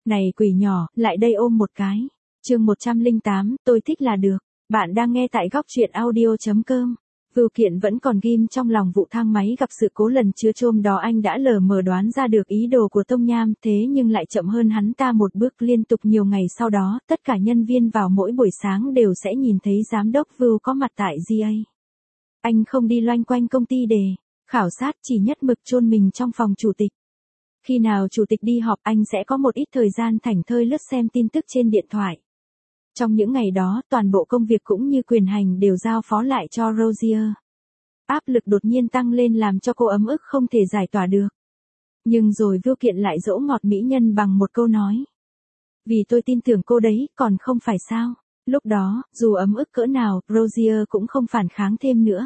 Này quỷ nhỏ, lại đây ôm một cái. Chương 108, tôi thích là được. Bạn đang nghe tại góc truyện audio.com. Vưu Kiện vẫn còn ghim trong lòng vụ thang máy gặp sự cố lần chưa chôm đó, anh đã lờ mờ đoán ra được ý đồ của Tông Nham, thế nhưng lại chậm hơn hắn ta một bước. Liên tục nhiều ngày sau đó, tất cả nhân viên vào mỗi buổi sáng đều sẽ nhìn thấy giám đốc Vưu có mặt tại GA. Anh không đi loanh quanh công ty để khảo sát, chỉ nhất mực chôn mình trong phòng chủ tịch. Khi nào chủ tịch đi họp, anh sẽ có một ít thời gian thảnh thơi lướt xem tin tức trên điện thoại. Trong những ngày đó, toàn bộ công việc cũng như quyền hành đều giao phó lại cho Rosier. Áp lực đột nhiên tăng lên làm cho cô ấm ức không thể giải tỏa được. Nhưng rồi Vưu Kiện lại dỗ ngọt mỹ nhân bằng một câu nói. Vì tôi tin tưởng cô đấy, còn không phải sao. Lúc đó, dù ấm ức cỡ nào, Rosier cũng không phản kháng thêm nữa.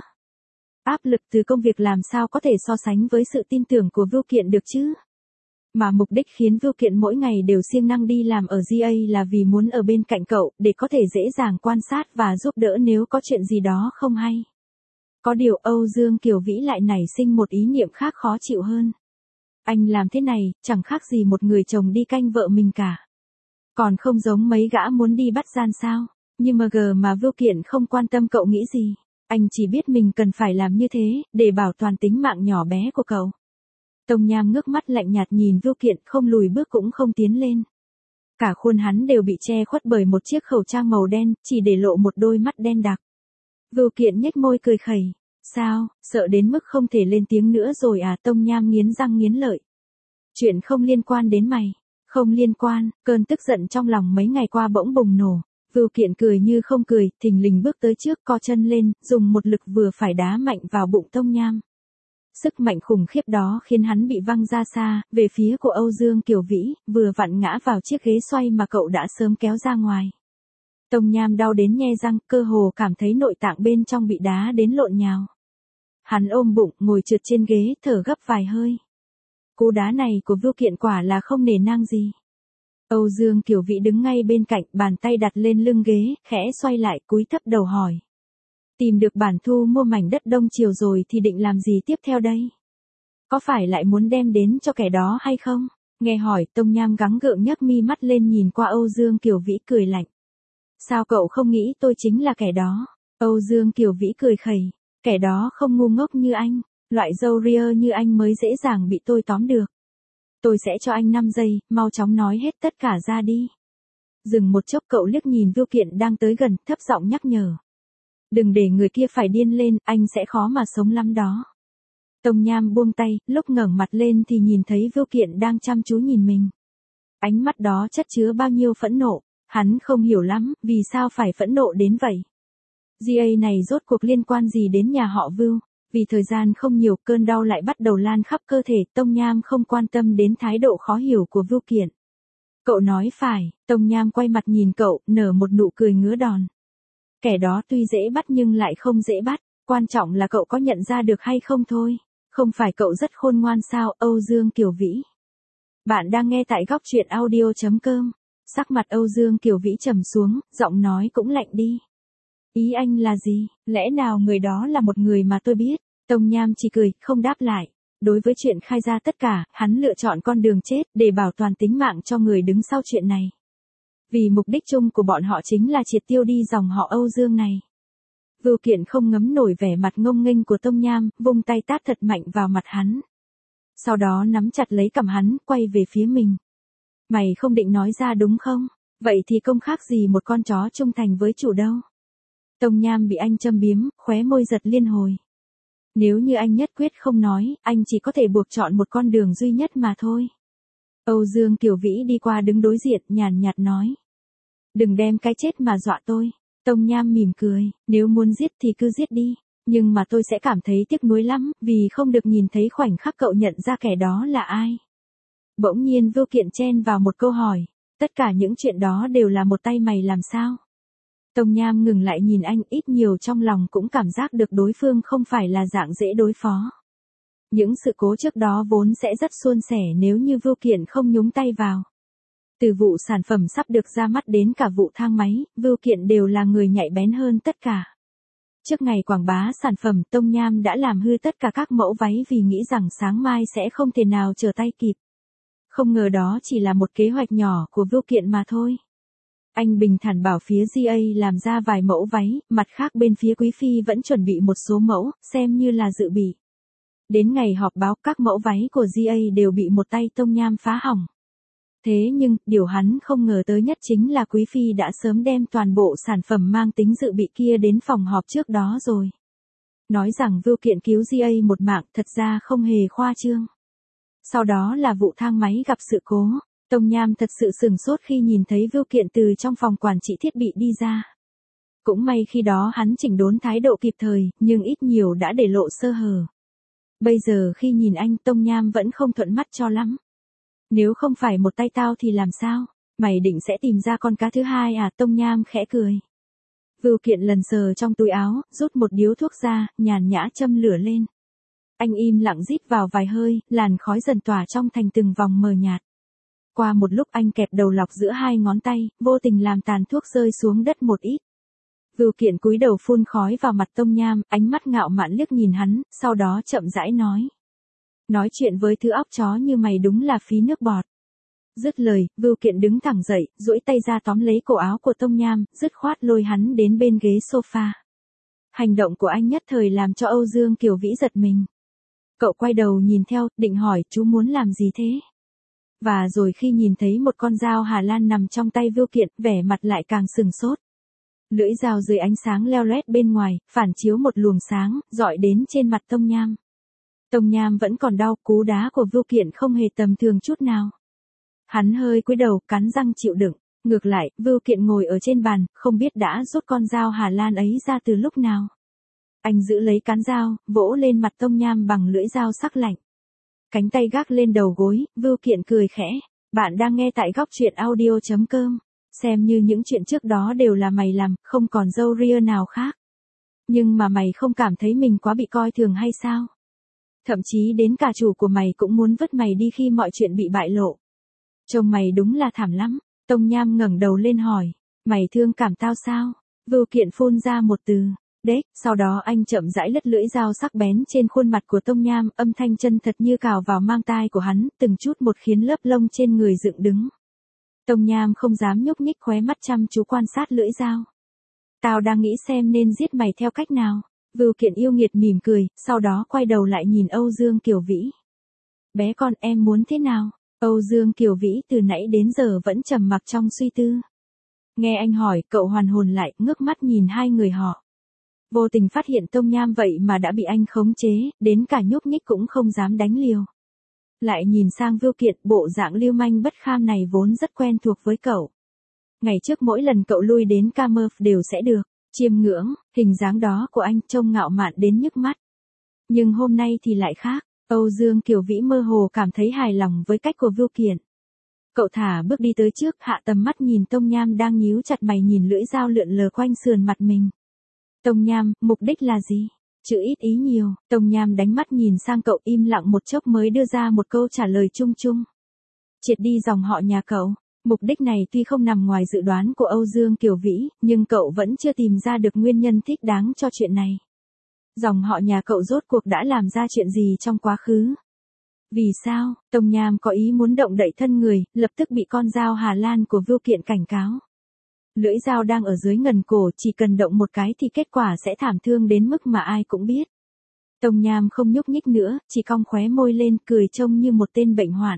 Áp lực từ công việc làm sao có thể so sánh với sự tin tưởng của Vưu Kiện được chứ? Mà mục đích khiến Vưu Kiện mỗi ngày đều siêng năng đi làm ở GA là vì muốn ở bên cạnh cậu, để có thể dễ dàng quan sát và giúp đỡ nếu có chuyện gì đó không hay. Có điều Âu Dương Kiều Vĩ lại nảy sinh một ý niệm khác khó chịu hơn. Anh làm thế này, chẳng khác gì một người chồng đi canh vợ mình cả. Còn không giống mấy gã muốn đi bắt gian sao. Nhưng mà Vưu Kiện không quan tâm cậu nghĩ gì. Anh chỉ biết mình cần phải làm như thế, để bảo toàn tính mạng nhỏ bé của cậu. Tông Nham ngước mắt lạnh nhạt nhìn Vưu Kiện, không lùi bước cũng không tiến lên. Cả khuôn hắn đều bị che khuất bởi một chiếc khẩu trang màu đen, chỉ để lộ một đôi mắt đen đặc. Vưu Kiện nhếch môi cười khẩy. Sao, sợ đến mức không thể lên tiếng nữa rồi à? Tông Nham nghiến răng nghiến lợi. Chuyện không liên quan đến mày. Không liên quan. Cơn tức giận trong lòng mấy ngày qua bỗng bùng nổ. Vưu Kiện cười như không cười, thình lình bước tới trước, co chân lên, dùng một lực vừa phải đá mạnh vào bụng Tông Nham. Sức mạnh khủng khiếp đó khiến hắn bị văng ra xa, về phía của Âu Dương Kiều Vĩ, vừa vặn ngã vào chiếc ghế xoay mà cậu đã sớm kéo ra ngoài. Tông Nham đau đến nhe răng, cơ hồ cảm thấy nội tạng bên trong bị đá đến lộn nhào. Hắn ôm bụng, ngồi trượt trên ghế, thở gấp vài hơi. Cú đá này của Vưu Kiện quả là không nể nang gì. Âu Dương Kiều Vĩ đứng ngay bên cạnh, bàn tay đặt lên lưng ghế, khẽ xoay lại, cúi thấp đầu hỏi. Tìm được bản thu mua mảnh đất Đông Triều rồi thì định làm gì tiếp theo đây? Có phải lại muốn đem đến cho kẻ đó hay không? Nghe hỏi, Tông Nham gắng gượng nhấc mi mắt lên nhìn qua Âu Dương Kiều Vĩ cười lạnh. Sao cậu không nghĩ tôi chính là kẻ đó? Âu Dương Kiều Vĩ cười khẩy. Kẻ đó không ngu ngốc như anh, loại râu ria như anh mới dễ dàng bị tôi tóm được. Tôi sẽ cho anh 5 giây, mau chóng nói hết tất cả ra đi. Dừng một chốc, cậu liếc nhìn Vưu Kiện đang tới gần, thấp giọng nhắc nhở. Đừng để người kia phải điên lên, anh sẽ khó mà sống lắm đó. Tông Nham buông tay, lúc ngẩng mặt lên thì nhìn thấy Vưu Kiện đang chăm chú nhìn mình. Ánh mắt đó chất chứa bao nhiêu phẫn nộ, hắn không hiểu lắm, vì sao phải phẫn nộ đến vậy. GA này rốt cuộc liên quan gì đến nhà họ Vưu? Vì thời gian không nhiều, cơn đau lại bắt đầu lan khắp cơ thể, Tông Nham không quan tâm đến thái độ khó hiểu của Vưu Kiện. Cậu nói phải, Tông Nham quay mặt nhìn cậu, nở một nụ cười ngứa đòn. Kẻ đó tuy dễ bắt nhưng lại không dễ bắt, quan trọng là cậu có nhận ra được hay không thôi. Không phải cậu rất khôn ngoan sao? Âu Dương Kiều Vĩ. Bạn đang nghe tại góc truyện audio.com. Sắc mặt Âu Dương Kiều Vĩ trầm xuống, giọng nói cũng lạnh đi. Ý anh là gì? Lẽ nào người đó là một người mà tôi biết? Tông Nham chỉ cười, không đáp lại. Đối với chuyện khai ra tất cả, hắn lựa chọn con đường chết để bảo toàn tính mạng cho người đứng sau chuyện này. Vì mục đích chung của bọn họ chính là triệt tiêu đi dòng họ Âu Dương này. Vưu Kiện không ngấm nổi vẻ mặt ngông nghênh của Tông Nham, vung tay tát thật mạnh vào mặt hắn. Sau đó nắm chặt lấy cằm hắn, quay về phía mình. Mày không định nói ra đúng không? Vậy thì không khác gì một con chó trung thành với chủ đâu. Tông Nham bị anh châm biếm, khóe môi giật liên hồi. Nếu như anh nhất quyết không nói, anh chỉ có thể buộc chọn một con đường duy nhất mà thôi. Âu Dương Kiều Vĩ đi qua đứng đối diện, nhàn nhạt nói. Đừng đem cái chết mà dọa tôi. Tông Nham mỉm cười, nếu muốn giết thì cứ giết đi. Nhưng mà tôi sẽ cảm thấy tiếc nuối lắm, vì không được nhìn thấy khoảnh khắc cậu nhận ra kẻ đó là ai. Bỗng nhiên Vưu Kiện chen vào một câu hỏi. Tất cả những chuyện đó đều là một tay mày làm sao? Tông Nham ngừng lại nhìn anh, ít nhiều trong lòng cũng cảm giác được đối phương không phải là dạng dễ đối phó. Những sự cố trước đó vốn sẽ rất suôn sẻ nếu như Vưu Kiện không nhúng tay vào. Từ vụ sản phẩm sắp được ra mắt đến cả vụ thang máy, Vưu Kiện đều là người nhạy bén hơn tất cả. Trước ngày quảng bá sản phẩm, Tông Nham đã làm hư tất cả các mẫu váy vì nghĩ rằng sáng mai sẽ không thể nào trở tay kịp. Không ngờ đó chỉ là một kế hoạch nhỏ của Vưu Kiện mà thôi. Anh bình thản bảo phía GA làm ra vài mẫu váy, mặt khác bên phía Quý Phi vẫn chuẩn bị một số mẫu, xem như là dự bị. Đến ngày họp báo các mẫu váy của GA đều bị một tay Tông Nham phá hỏng. Thế nhưng, điều hắn không ngờ tới nhất chính là Quý Phi đã sớm đem toàn bộ sản phẩm mang tính dự bị kia đến phòng họp trước đó rồi. Nói rằng Vưu Kiện cứu GA một mạng thật ra không hề khoa trương. Sau đó là vụ thang máy gặp sự cố, Tông Nham thật sự sửng sốt khi nhìn thấy Vưu Kiện từ trong phòng quản trị thiết bị đi ra. Cũng may khi đó hắn chỉnh đốn thái độ kịp thời, nhưng ít nhiều đã để lộ sơ hở. Bây giờ khi nhìn anh Tông Nham vẫn không thuận mắt cho lắm. Nếu không phải một tay tao thì làm sao? Mày định sẽ tìm ra con cá thứ hai à? Tông Nham khẽ cười. Vưu Kiện lần sờ trong túi áo, rút một điếu thuốc ra, nhàn nhã châm lửa lên. Anh im lặng rít vào vài hơi, làn khói dần tỏa trong thành từng vòng mờ nhạt. Qua một lúc anh kẹp đầu lọc giữa hai ngón tay, vô tình làm tàn thuốc rơi xuống đất một ít. Vưu Kiện cúi đầu phun khói vào mặt Tông Nham, ánh mắt ngạo mạn liếc nhìn hắn, sau đó chậm rãi nói. Nói chuyện với thứ óc chó như mày đúng là phí nước bọt. Dứt lời, Vưu Kiện đứng thẳng dậy, duỗi tay ra tóm lấy cổ áo của Tông Nham, dứt khoát lôi hắn đến bên ghế sofa. Hành động của anh nhất thời làm cho Âu Dương Kiều Vĩ giật mình. Cậu quay đầu nhìn theo, định hỏi chú muốn làm gì thế? Và rồi khi nhìn thấy một con dao Hà Lan nằm trong tay Vưu Kiện, vẻ mặt lại càng sừng sốt. Lưỡi dao dưới ánh sáng leo lét bên ngoài, phản chiếu một luồng sáng, dọi đến trên mặt Tông Nham. Tông Nham vẫn còn đau, cú đá của Vưu Kiện không hề tầm thường chút nào. Hắn hơi cúi đầu, cắn răng chịu đựng. Ngược lại, Vưu Kiện ngồi ở trên bàn, không biết đã rút con dao Hà Lan ấy ra từ lúc nào. Anh giữ lấy cán dao, vỗ lên mặt Tông Nham bằng lưỡi dao sắc lạnh. Cánh tay gác lên đầu gối, Vưu Kiện cười khẽ. Bạn đang nghe tại góc truyện audio.com. Xem như những chuyện trước đó đều là mày làm, không còn râu ria nào khác. Nhưng mà mày không cảm thấy mình quá bị coi thường hay sao? Thậm chí đến cả chủ của mày cũng muốn vứt mày đi khi mọi chuyện bị bại lộ. Trông mày đúng là thảm lắm. Tông Nham ngẩng đầu lên hỏi. Mày thương cảm tao sao? Vưu Kiện phun ra một từ. Đếch, sau đó anh chậm rãi lất lưỡi dao sắc bén trên khuôn mặt của Tông Nham, âm thanh chân thật như cào vào mang tai của hắn, từng chút một khiến lớp lông trên người dựng đứng. Tông Nham không dám nhúc nhích, khóe mắt chăm chú quan sát lưỡi dao. Tao đang nghĩ xem nên giết mày theo cách nào. Vưu Kiện yêu nghiệt mỉm cười, sau đó quay đầu lại nhìn Âu Dương Kiều Vĩ. Bé con em muốn thế nào? Âu Dương Kiều Vĩ từ nãy đến giờ vẫn trầm mặc trong suy tư. Nghe anh hỏi, cậu hoàn hồn lại, ngước mắt nhìn hai người họ. Vô tình phát hiện Tông Nham vậy mà đã bị anh khống chế, đến cả nhúc nhích cũng không dám đánh liều. Lại nhìn sang Vưu Kiện, bộ dạng lưu manh bất kham này vốn rất quen thuộc với cậu. Ngày trước mỗi lần cậu lui đến Camerf đều sẽ được chiêm ngưỡng, hình dáng đó của anh trông ngạo mạn đến nhức mắt. Nhưng hôm nay thì lại khác, Âu Dương Kiều Vĩ mơ hồ cảm thấy hài lòng với cách của Vưu Kiện. Cậu thả bước đi tới trước, hạ tầm mắt nhìn Tông Nham đang nhíu chặt mày nhìn lưỡi dao lượn lờ quanh sườn mặt mình. Tông Nham, mục đích là gì? Chữ ít ý nhiều, Tông Nham đánh mắt nhìn sang cậu, im lặng một chốc mới đưa ra một câu trả lời chung chung. Triệt đi dòng họ nhà cậu. Mục đích này tuy không nằm ngoài dự đoán của Âu Dương Kiều Vĩ, nhưng cậu vẫn chưa tìm ra được nguyên nhân thích đáng cho chuyện này. Dòng họ nhà cậu rốt cuộc đã làm ra chuyện gì trong quá khứ? Vì sao? Tông Nham có ý muốn động đậy thân người, lập tức bị con dao Hà Lan của Vưu Kiện cảnh cáo. Lưỡi dao đang ở dưới ngần cổ, chỉ cần động một cái thì kết quả sẽ thảm thương đến mức mà ai cũng biết. Tông Nham không nhúc nhích nữa, chỉ cong khóe môi lên, cười trông như một tên bệnh hoạn.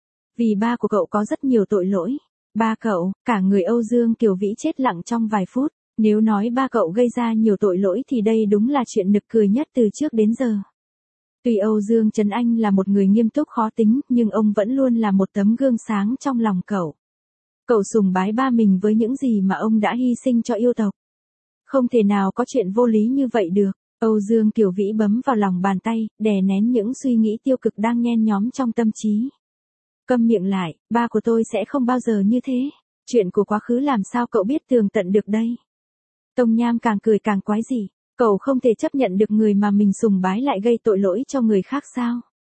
Vì ba của cậu có rất nhiều tội lỗi. Ba cậu, cả người Âu Dương Kiều Vĩ chết lặng trong vài phút. Nếu nói ba cậu gây ra nhiều tội lỗi thì đây đúng là chuyện nực cười nhất từ trước đến giờ. Tuy Âu Dương Trấn Anh là một người nghiêm túc khó tính, nhưng ông vẫn luôn là một tấm gương sáng trong lòng cậu. Cậu sùng bái ba mình với những gì mà ông đã hy sinh cho yêu tộc. Không thể nào có chuyện vô lý như vậy được. Âu Dương Kiều Vĩ bấm vào lòng bàn tay, đè nén những suy nghĩ tiêu cực đang nhen nhóm trong tâm trí. Câm miệng lại, ba của tôi sẽ không bao giờ như thế. Chuyện của quá khứ làm sao cậu biết tường tận được đây? Tông Nham càng cười càng quái dị. Cậu không thể chấp nhận được người mà mình sùng bái lại gây tội lỗi cho người khác sao?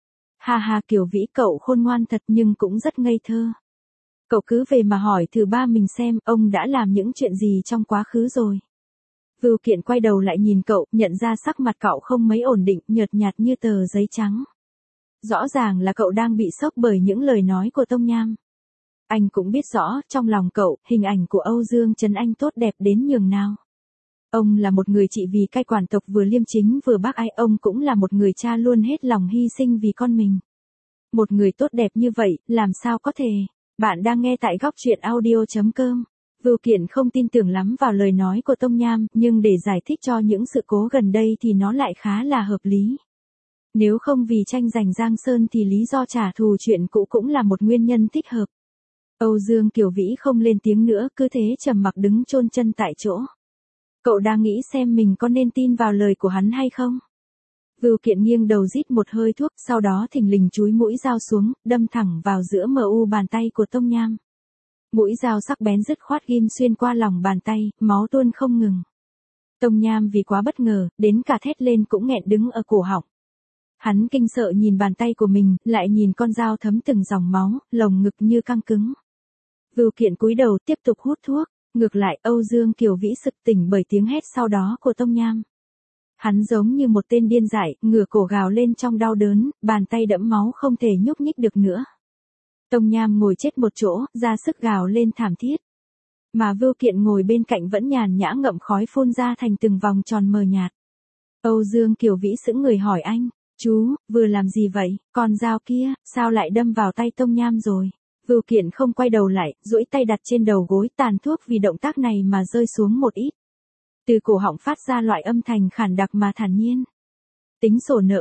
Ha ha, Kiều Vĩ, cậu khôn ngoan thật nhưng cũng rất ngây thơ. Cậu cứ về mà hỏi thử ba mình xem ông đã làm những chuyện gì trong quá khứ rồi. Vưu Kiện quay đầu lại nhìn cậu, nhận ra sắc mặt cậu không mấy ổn định, nhợt nhạt như tờ giấy trắng. Rõ ràng là cậu đang bị sốc bởi những lời nói của Tông Nham. Anh cũng biết rõ, trong lòng cậu, hình ảnh của Âu Dương Trấn Anh tốt đẹp đến nhường nào. Ông là một người trị vì cai quản tộc vừa liêm chính vừa bác ái, ông cũng là một người cha luôn hết lòng hy sinh vì con mình. Một người tốt đẹp như vậy, làm sao có thể? Bạn đang nghe tại góc truyện audio.com. Vưu Kiện không tin tưởng lắm vào lời nói của Tông Nham, nhưng để giải thích cho những sự cố gần đây thì nó lại khá là hợp lý. Nếu không vì tranh giành Giang Sơn thì lý do trả thù chuyện cũ cũng là một nguyên nhân thích hợp. Âu Dương Kiều Vĩ không lên tiếng nữa, cứ thế trầm mặc đứng chôn chân tại chỗ. Cậu đang nghĩ xem mình có nên tin vào lời của hắn hay không? Vưu Kiện nghiêng đầu rít một hơi thuốc, sau đó thình lình chúi mũi dao xuống, đâm thẳng vào giữa mu bàn tay của Tông Nham. Mũi dao sắc bén dứt khoát ghim xuyên qua lòng bàn tay, máu tuôn không ngừng. Tông Nham vì quá bất ngờ, đến cả thét lên cũng nghẹn đứng ở cổ họng. Hắn kinh sợ nhìn bàn tay của mình, lại nhìn con dao thấm từng dòng máu, lồng ngực như căng cứng. Vưu Kiện cúi đầu tiếp tục hút thuốc, ngược lại Âu Dương Kiều Vĩ sực tỉnh bởi tiếng hét sau đó của Tông Nham. Hắn giống như một tên điên dại, ngửa cổ gào lên trong đau đớn, bàn tay đẫm máu không thể nhúc nhích được nữa. Tông Nham ngồi chết một chỗ, ra sức gào lên thảm thiết. Mà Vưu Kiện ngồi bên cạnh vẫn nhàn nhã ngậm khói phun ra thành từng vòng tròn mờ nhạt. Âu Dương Kiều Vĩ sững người hỏi anh, chú, vừa làm gì vậy, con dao kia, sao lại đâm vào tay Tông Nham rồi? Vưu Kiện không quay đầu lại, duỗi tay đặt trên đầu gối, tàn thuốc vì động tác này mà rơi xuống một ít. Từ cổ họng phát ra loại âm thanh khản đặc mà thản nhiên. Tính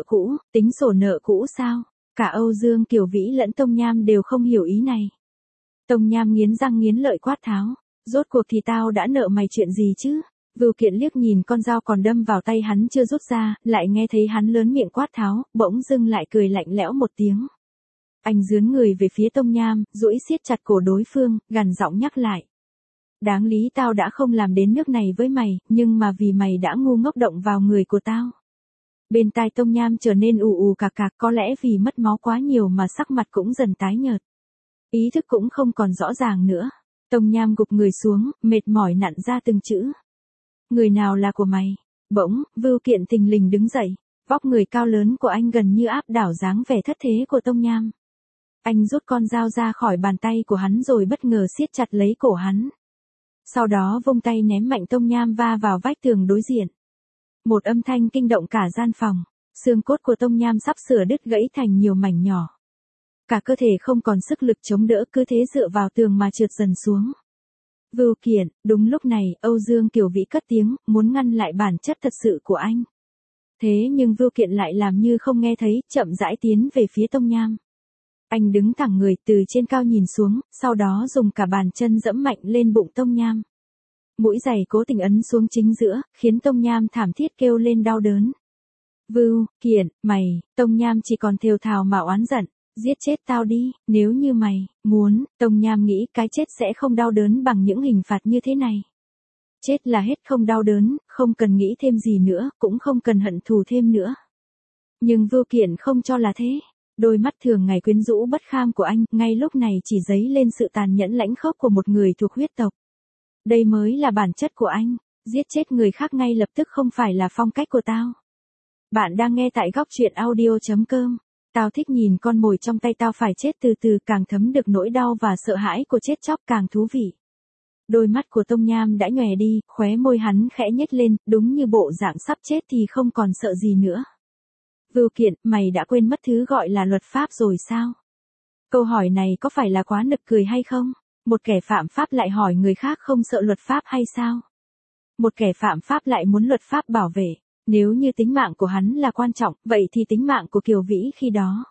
sổ nợ cũ sao? Cả Âu Dương Kiều Vĩ lẫn Tông Nham đều không hiểu ý này. Tông Nham nghiến răng nghiến lợi quát tháo, rốt cuộc thì tao đã nợ mày chuyện gì chứ? Vưu Kiện liếc nhìn con dao còn đâm vào tay hắn chưa rút ra, lại nghe thấy hắn lớn miệng quát tháo, bỗng dưng lại cười lạnh lẽo một tiếng. Anh dướn người về phía Tông Nham, duỗi siết chặt cổ đối phương, gằn giọng nhắc lại. Đáng lý tao đã không làm đến nước này với mày, nhưng mà vì mày đã ngu ngốc động vào người của tao. Bên tai Tông Nham trở nên ù ù cạc cạc, có lẽ vì mất máu quá nhiều mà sắc mặt cũng dần tái nhợt. Ý thức cũng không còn rõ ràng nữa. Tông Nham gục người xuống, mệt mỏi nặn ra từng chữ. Người nào là của mày? Bỗng, Vưu Kiện thình lình đứng dậy. Vóc người cao lớn của anh gần như áp đảo dáng vẻ thất thế của Tông Nham. Anh rút con dao ra khỏi bàn tay của hắn rồi bất ngờ siết chặt lấy cổ hắn. Sau đó vung tay ném mạnh Tông Nham va vào vách tường đối diện. Một âm thanh kinh động cả gian phòng. Xương cốt của Tông Nham sắp sửa đứt gãy thành nhiều mảnh nhỏ. Cả cơ thể không còn sức lực chống đỡ, cứ thế dựa vào tường mà trượt dần xuống. Vưu Kiện, đúng lúc này, Âu Dương Kiều Vĩ cất tiếng, muốn ngăn lại bản chất thật sự của anh. Thế nhưng Vưu Kiện lại làm như không nghe thấy, chậm rãi tiến về phía Tông Nham. Anh đứng thẳng người từ trên cao nhìn xuống, sau đó dùng cả bàn chân dẫm mạnh lên bụng Tông Nham. Mũi giày cố tình ấn xuống chính giữa, khiến Tông Nham thảm thiết kêu lên đau đớn. Vưu Kiện, mày, Tông Nham chỉ còn thều thào mà oán giận. Giết chết tao đi, nếu như mày muốn. Tông Nham nghĩ cái chết sẽ không đau đớn bằng những hình phạt như thế này. Chết là hết, không đau đớn, không cần nghĩ thêm gì nữa, cũng không cần hận thù thêm nữa. Nhưng Vưu Kiện không cho là thế. Đôi mắt thường ngày quyến rũ bất kham của anh, ngay lúc này chỉ dấy lên sự tàn nhẫn lãnh khốc của một người thuộc huyết tộc. Đây mới là bản chất của anh, giết chết người khác ngay lập tức không phải là phong cách của tao. Bạn đang nghe tại góc truyện audio.com. Tao thích nhìn con mồi trong tay tao phải chết từ từ, càng thấm được nỗi đau và sợ hãi của chết chóc càng thú vị. Đôi mắt của Tông Nham đã nhòe đi, khóe môi hắn khẽ nhếch lên, đúng như bộ dạng sắp chết thì không còn sợ gì nữa. Vưu Kiện, mày đã quên mất thứ gọi là luật pháp rồi sao? Câu hỏi này có phải là quá nực cười hay không? Một kẻ phạm pháp lại hỏi người khác không sợ luật pháp hay sao? Một kẻ phạm pháp lại muốn luật pháp bảo vệ. Nếu như tính mạng của hắn là quan trọng, vậy thì tính mạng của Kiều Vĩ khi đó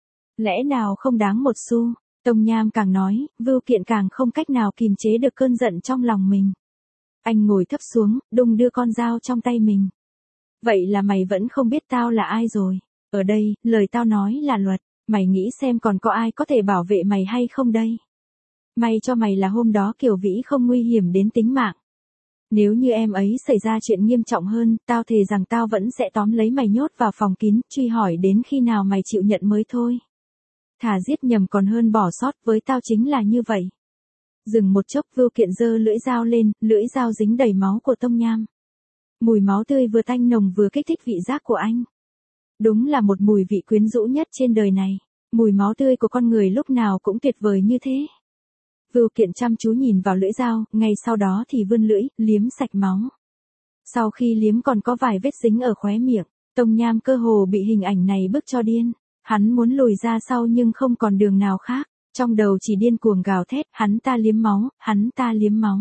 lẽ nào không đáng một xu? Tông Nham càng nói, Vưu Kiện càng không cách nào kìm chế được cơn giận trong lòng mình. Anh ngồi thấp xuống, đung đưa con dao trong tay mình. Vậy là mày vẫn không biết tao là ai rồi. Ở đây, lời tao nói là luật. Mày nghĩ xem còn có ai có thể bảo vệ mày hay không đây? May cho mày là hôm đó Kiều Vĩ không nguy hiểm đến tính mạng. Nếu như em ấy xảy ra chuyện nghiêm trọng hơn, tao thề rằng tao vẫn sẽ tóm lấy mày nhốt vào phòng kín, truy hỏi đến khi nào mày chịu nhận mới thôi. Thà giết nhầm còn hơn bỏ sót, với tao chính là như vậy. Dừng một chốc, Vưu Kiện giơ lưỡi dao lên, lưỡi dao dính đầy máu của Tông Nham. Mùi máu tươi vừa tanh nồng vừa kích thích vị giác của anh. Đúng là một mùi vị quyến rũ nhất trên đời này. Mùi máu tươi của con người lúc nào cũng tuyệt vời như thế. Vưu Kiện chăm chú nhìn vào lưỡi dao, ngay sau đó thì vươn lưỡi, liếm sạch máu. Sau khi liếm còn có vài vết dính ở khóe miệng, Tông Nham cơ hồ bị hình ảnh này bức cho điên. Hắn muốn lùi ra sau nhưng không còn đường nào khác. Trong đầu chỉ điên cuồng gào thét, hắn ta liếm máu, hắn ta liếm máu.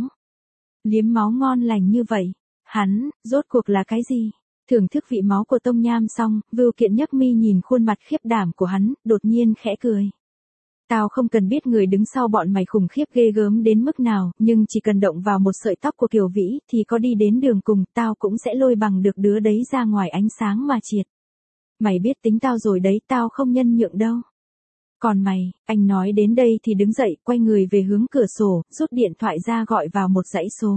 Liếm máu ngon lành như vậy. Hắn, rốt cuộc là cái gì? Thưởng thức vị máu của Tông Nham xong, Vưu Kiện nhấc mi nhìn khuôn mặt khiếp đảm của hắn, đột nhiên khẽ cười. Tao không cần biết người đứng sau bọn mày khủng khiếp ghê gớm đến mức nào, nhưng chỉ cần động vào một sợi tóc của Kiều Vĩ, thì có đi đến đường cùng, tao cũng sẽ lôi bằng được đứa đấy ra ngoài ánh sáng mà triệt. Mày biết tính tao rồi đấy, tao không nhân nhượng đâu. Còn mày, anh nói đến đây thì đứng dậy, quay người về hướng cửa sổ, rút điện thoại ra gọi vào một dãy số.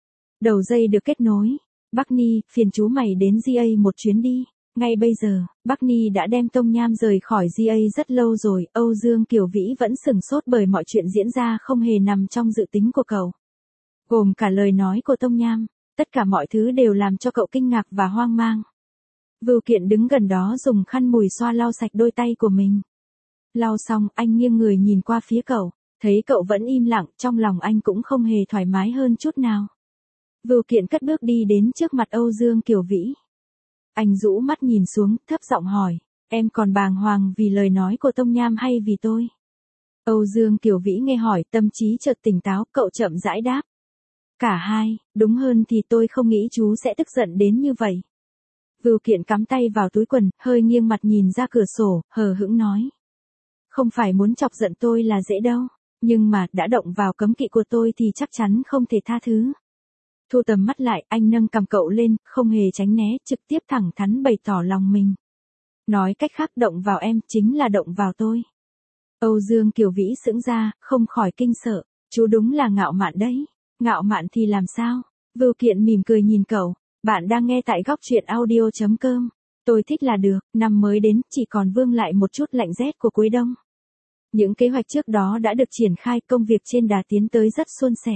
Đầu dây được kết nối. Bắc Ni, phiền chú mày đến GA một chuyến đi. Ngay bây giờ, Bắc Ni đã đem Tông Nham rời khỏi GA rất lâu rồi, Âu Dương Kiều Vĩ vẫn sửng sốt bởi mọi chuyện diễn ra không hề nằm trong dự tính của cậu. Gồm cả lời nói của Tông Nham, tất cả mọi thứ đều làm cho cậu kinh ngạc và hoang mang. Vưu Kiện đứng gần đó dùng khăn mùi xoa lau sạch đôi tay của mình. Lau xong, anh nghiêng người nhìn qua phía cậu, thấy cậu vẫn im lặng, trong lòng anh cũng không hề thoải mái hơn chút nào. Vưu Kiện cất bước đi đến trước mặt Âu Dương Kiều Vĩ. Anh rũ mắt nhìn xuống, thấp giọng hỏi, em còn bàng hoàng vì lời nói của Tông Nham hay vì tôi? Âu Dương Kiều Vĩ nghe hỏi, tâm trí chợt tỉnh táo, cậu chậm rãi đáp. Cả hai, đúng hơn thì tôi không nghĩ chú sẽ tức giận đến như vậy. Vưu Kiện cắm tay vào túi quần, hơi nghiêng mặt nhìn ra cửa sổ, hờ hững nói. Không phải muốn chọc giận tôi là dễ đâu, nhưng mà đã động vào cấm kỵ của tôi thì chắc chắn không thể tha thứ. Thu tầm mắt lại, anh nâng cằm cậu lên, không hề tránh né, trực tiếp thẳng thắn bày tỏ lòng mình. Nói cách khác, động vào em chính là động vào tôi. Âu Dương Kiều Vĩ sững ra, không khỏi kinh sợ, chú đúng là ngạo mạn đấy. Ngạo mạn thì làm sao? Vưu Kiện mỉm cười nhìn cậu, bạn đang nghe tại góc truyện audio.com. Tôi thích là được, năm mới đến, chỉ còn vương lại một chút lạnh rét của cuối đông. Những kế hoạch trước đó đã được triển khai, công việc trên đà tiến tới rất suôn sẻ.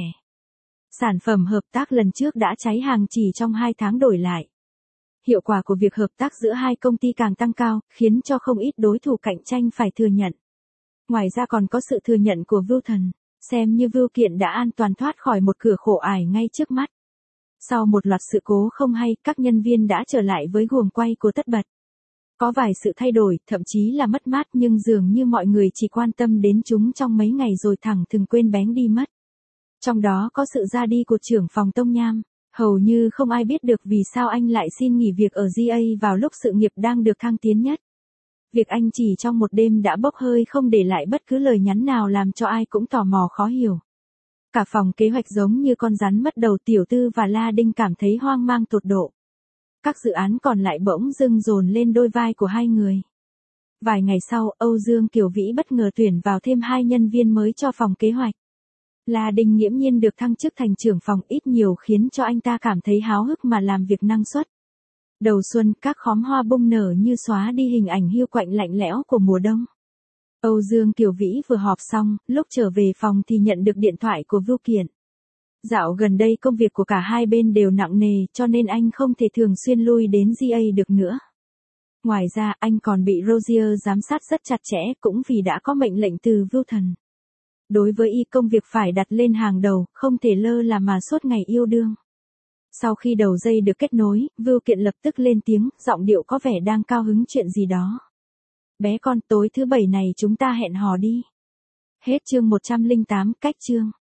Sản phẩm hợp tác lần trước đã cháy hàng chỉ trong 2 tháng đổi lại. Hiệu quả của việc hợp tác giữa hai công ty càng tăng cao, khiến cho không ít đối thủ cạnh tranh phải thừa nhận. Ngoài ra còn có sự thừa nhận của Vưu Thần, xem như Vưu Kiện đã an toàn thoát khỏi một cửa khổ ải ngay trước mắt. Sau một loạt sự cố không hay, các nhân viên đã trở lại với guồng quay của tất bật. Có vài sự thay đổi, thậm chí là mất mát, nhưng dường như mọi người chỉ quan tâm đến chúng trong mấy ngày rồi thẳng thừng quên bén đi mất. Trong đó có sự ra đi của trưởng phòng Tông Nham, hầu như không ai biết được vì sao anh lại xin nghỉ việc ở GA vào lúc sự nghiệp đang được thăng tiến nhất. Việc anh chỉ trong một đêm đã bốc hơi không để lại bất cứ lời nhắn nào làm cho ai cũng tò mò khó hiểu. Cả phòng kế hoạch giống như con rắn mất đầu, Tiểu Tư và La Đinh cảm thấy hoang mang tột độ. Các dự án còn lại bỗng dưng dồn lên đôi vai của hai người. Vài ngày sau, Âu Dương Kiều Vĩ bất ngờ tuyển vào thêm 2 nhân viên mới cho phòng kế hoạch. La Đinh nghiễm nhiên được thăng chức thành trưởng phòng, ít nhiều khiến cho anh ta cảm thấy háo hức mà làm việc năng suất. Đầu xuân, các khóm hoa bung nở như xóa đi hình ảnh hiu quạnh lạnh lẽo của mùa đông. Âu Dương Kiều Vĩ vừa họp xong, lúc trở về phòng thì nhận được điện thoại của Vưu Kiện. Dạo gần đây công việc của cả hai bên đều nặng nề, cho nên anh không thể thường xuyên lui đến GA được nữa. Ngoài ra, anh còn bị Rozier giám sát rất chặt chẽ, cũng vì đã có mệnh lệnh từ Vưu Thần. Đối với y, công việc phải đặt lên hàng đầu, không thể lơ là mà suốt ngày yêu đương. Sau khi đầu dây được kết nối, Vưu Kiện lập tức lên tiếng, giọng điệu có vẻ đang cao hứng chuyện gì đó. Bé con, tối thứ Bảy này chúng ta hẹn hò đi. Hết chương 108, cách chương.